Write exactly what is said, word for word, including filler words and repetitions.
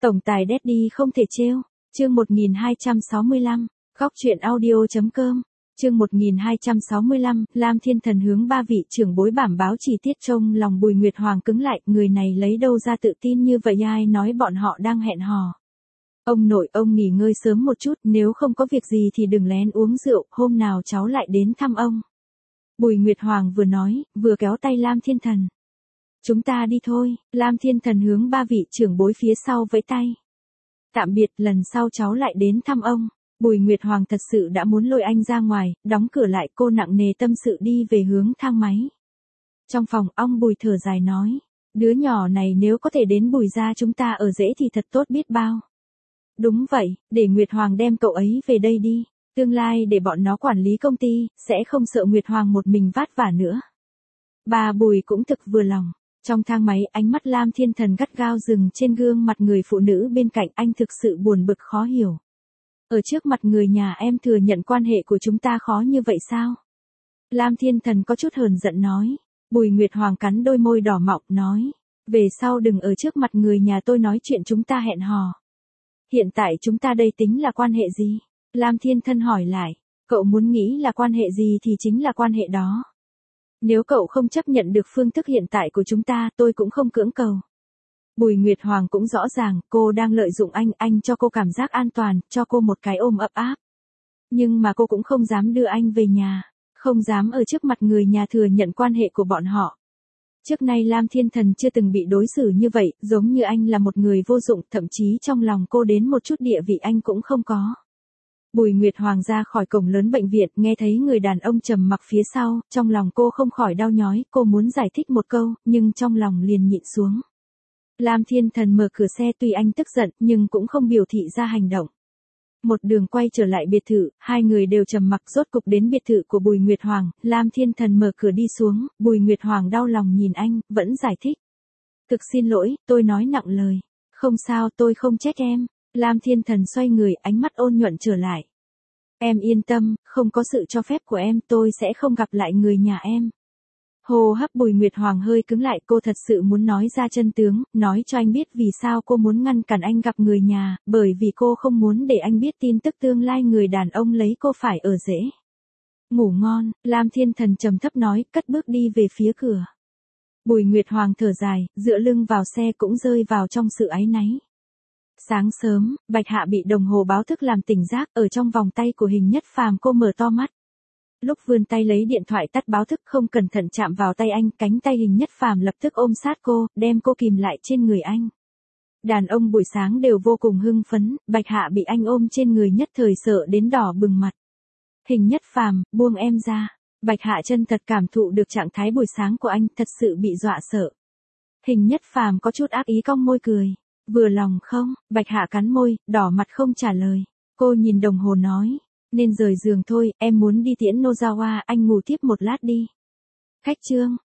Tổng tài Daddy không thể trêu. Chương một nghìn hai trăm sáu mươi lăm, Góc truyện audio chấm com. Chương một nghìn hai trăm sáu mươi lăm, Lam Thiên Thần hướng ba vị trưởng bối bảm báo chi tiết. Trong lòng Bùi Nguyệt Hoàng cứng lại, người này lấy đâu ra tự tin như vậy, ai nói bọn họ đang hẹn hò. Ông nội, ông nghỉ ngơi sớm một chút, nếu không có việc gì thì đừng lén uống rượu, hôm nào cháu lại đến thăm ông. Bùi Nguyệt Hoàng vừa nói, vừa kéo tay Lam Thiên Thần. Chúng ta đi thôi. Lam Thiên Thần hướng ba vị trưởng bối phía sau vẫy tay. Tạm biệt, lần sau cháu lại đến thăm ông. Bùi Nguyệt Hoàng thật sự đã muốn lôi anh ra ngoài, đóng cửa lại, cô nặng nề tâm sự đi về hướng thang máy. Trong phòng, ông Bùi thở dài nói, đứa nhỏ này nếu có thể đến Bùi gia chúng ta ở dễ thì thật tốt biết bao. Đúng vậy, để Nguyệt Hoàng đem cậu ấy về đây đi, tương lai để bọn nó quản lý công ty, sẽ không sợ Nguyệt Hoàng một mình vất vả nữa. Bà Bùi cũng thực vừa lòng. Trong thang máy, ánh mắt Lam Thiên Thần gắt gao dừng trên gương mặt người phụ nữ bên cạnh, anh thực sự buồn bực khó hiểu. Ở trước mặt người nhà em thừa nhận quan hệ của chúng ta khó như vậy sao? Lam Thiên Thần có chút hờn giận nói. Bùi Nguyệt Hoàng cắn đôi môi đỏ mọng nói, về sau đừng ở trước mặt người nhà tôi nói chuyện chúng ta hẹn hò. Hiện tại chúng ta đây tính là quan hệ gì? Lam Thiên Thần hỏi lại, cậu muốn nghĩ là quan hệ gì thì chính là quan hệ đó. Nếu cậu không chấp nhận được phương thức hiện tại của chúng ta, tôi cũng không cưỡng cầu. Bùi Nguyệt Hoàng cũng rõ ràng, cô đang lợi dụng anh, anh cho cô cảm giác an toàn, cho cô một cái ôm ấp áp. Nhưng mà cô cũng không dám đưa anh về nhà, không dám ở trước mặt người nhà thừa nhận quan hệ của bọn họ. Trước nay Lam Thiên Thần chưa từng bị đối xử như vậy, giống như anh là một người vô dụng, thậm chí trong lòng cô đến một chút địa vị anh cũng không có. Bùi Nguyệt Hoàng ra khỏi cổng lớn bệnh viện, nghe thấy người đàn ông trầm mặc phía sau, trong lòng cô không khỏi đau nhói, cô muốn giải thích một câu, nhưng trong lòng liền nhịn xuống. Lam Thiên Thần mở cửa xe, tuy anh tức giận, nhưng cũng không biểu thị ra hành động. Một đường quay trở lại biệt thự, hai người đều trầm mặc, rốt cục đến biệt thự của Bùi Nguyệt Hoàng, Lam Thiên Thần mở cửa đi xuống, Bùi Nguyệt Hoàng đau lòng nhìn anh, vẫn giải thích. Thực xin lỗi, tôi nói nặng lời. Không sao, tôi không trách em. Lam Thiên Thần xoay người, ánh mắt ôn nhuận trở lại. Em yên tâm, không có sự cho phép của em, tôi sẽ không gặp lại người nhà em. Hô hấp Bùi Nguyệt Hoàng hơi cứng lại, cô thật sự muốn nói ra chân tướng, nói cho anh biết vì sao cô muốn ngăn cản anh gặp người nhà, bởi vì cô không muốn để anh biết tin tức tương lai người đàn ông lấy cô phải ở rễ. Ngủ ngon, Lam Thiên Thần trầm thấp nói, cất bước đi về phía cửa. Bùi Nguyệt Hoàng thở dài, dựa lưng vào xe cũng rơi vào trong sự áy náy. Sáng sớm, Bạch Hạ bị đồng hồ báo thức làm tỉnh giấc, ở trong vòng tay của Hình Nhất Phàm cô mở to mắt. Lúc vươn tay lấy điện thoại tắt báo thức không cẩn thận chạm vào tay anh, cánh tay Hình Nhất Phàm lập tức ôm sát cô, đem cô kìm lại trên người anh. Đàn ông buổi sáng đều vô cùng hưng phấn, Bạch Hạ bị anh ôm trên người nhất thời sợ đến đỏ bừng mặt. Hình Nhất Phàm, buông em ra. Bạch Hạ chân thật cảm thụ được trạng thái buổi sáng của anh, thật sự bị dọa sợ. Hình Nhất Phàm có chút ác ý cong môi cười. Vừa lòng không? Bạch Hạ cắn môi, đỏ mặt không trả lời. Cô nhìn đồng hồ nói, nên rời giường thôi, em muốn đi tiễn Nozawa, anh ngủ tiếp một lát đi. Khách trương,